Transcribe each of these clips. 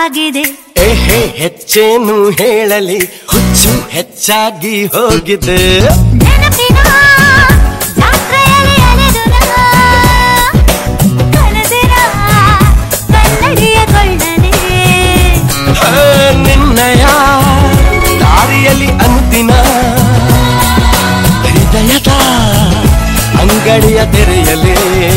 ಆಗಿದೆ. ಏಹೇ ಹೆಚ್ಚೇನು ಹೇಳಲಿ, ಹುಚ್ಚು ಹೆಚ್ಚಾಗಿ ಹೋಗಿದೆ. ನೆನಪಿನ ಜಾತ್ರೆಯಲ್ಲಿ ಅಲೆದುರ ಕಳೆದಿರ ಕನ್ನಡಿಯ ಕೊಳ್ಳನೆ. ನಿನ್ನಯ ದಾರಿಯಲ್ಲಿ ಅನುದಿನ ಹೃದಯದ ಅಂಗಡಿಯ ತೆರೆಯಲೇ.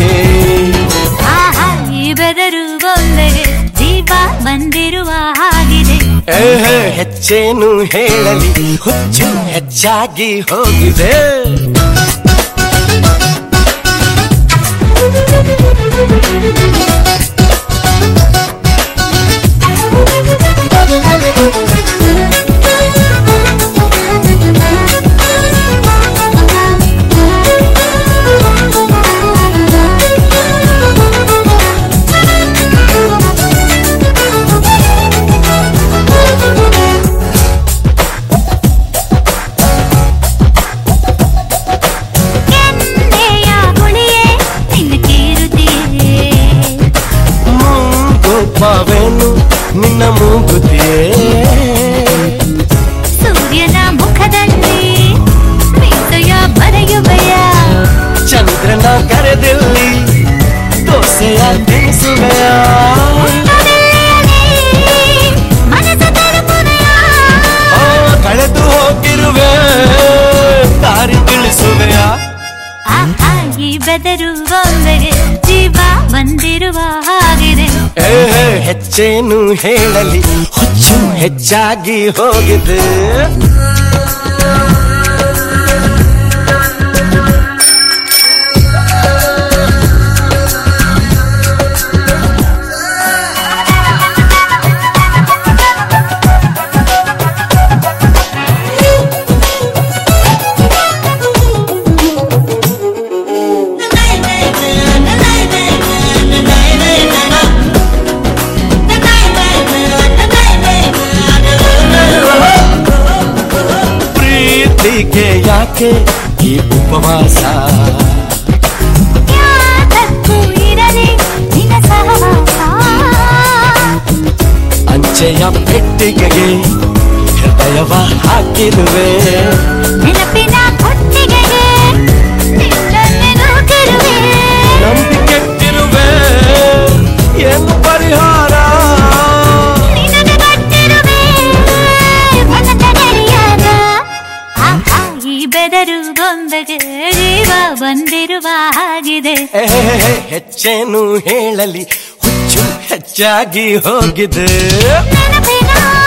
ಆಹಾ ಈ ಬೆದರು ಗೊಂದೆಗೆ ಜೀವ ಬಂದಿರುವ ಹಾಗಿದೆ. ಹೆಚ್ಚೇನು ಹೇಳಲಿ, ಹುಚ್ಚು ಹೆಚ್ಚಾಗಿ ಹೋಗಿದೆ. ಪಾವೇನು ನಿನ್ನ ಮೂಗುತಿಯೇ, ಸೂರ್ಯನ ಮುಖದಲ್ಲಿ ಮೀಸೆಯ ಬರೆಯುವೆಯ, ಚಂದ್ರನ ಕರೆದಲ್ಲಿ ದೋಸೆಯ ತಿನಿಸುವೆಯ, ಮನಸ ತಲುಪುವೆಯ, ಕಳೆದು ಹೋಗಿರುವೆ ದಾರಿ ತಿಳಿಸುವೆಯ. ಈ ಬೆದರು ಗೊಂದೆಗೆ ಜೀವ ಬಂದಿರುವ ಹಾಗಿದೆ. ಹೆಚ್ಚೇನು ಹೇಳಲಿ, ಹುಚ್ಚು ಹೆಚ್ಚಾಗಿ ಹೋಗಿದೆ. ಪ್ರೀತಿಗೆ ಯಾಕೆ ಈ ಉಪವಾಸ, ಯಾತಕ್ಕೂ ಇರಲಿ ನಿನ್ನ ಸಹವಾಸ, ಅಂಚೆಯ ಪೆಟ್ಟಿಗೆಗೆ ಹೃದಯವ ಹಾಕಿರುವೆ, ನೆನಪಿನ ಕೊಟ್ಟಿಗೆಗೆ ನಿನ್ನನ್ನೇ ನೂಕಿರುವೆ, ನಂಬಿಕೆಟ್ಟಿರುವೆ ಏನು ಪರಿಹಾರ, ನಿನಗೆ ಗಟ್ಟಿರುವೆ ಮನದ ನಡೆಯಾಗ. ಈ ಬೆದರು ಗೊಂದೆಗೆ ಜೀವ ಬಂದಿರುವ ಹಾಗಿದೆ. ಹೆಚ್ಚೇನು ಹೇಳಲಿ, ಹುಚ್ಚು ಹೆಚ್ಚಾಗಿ ಹೋಗಿದೆ. ನೆನಪಿನ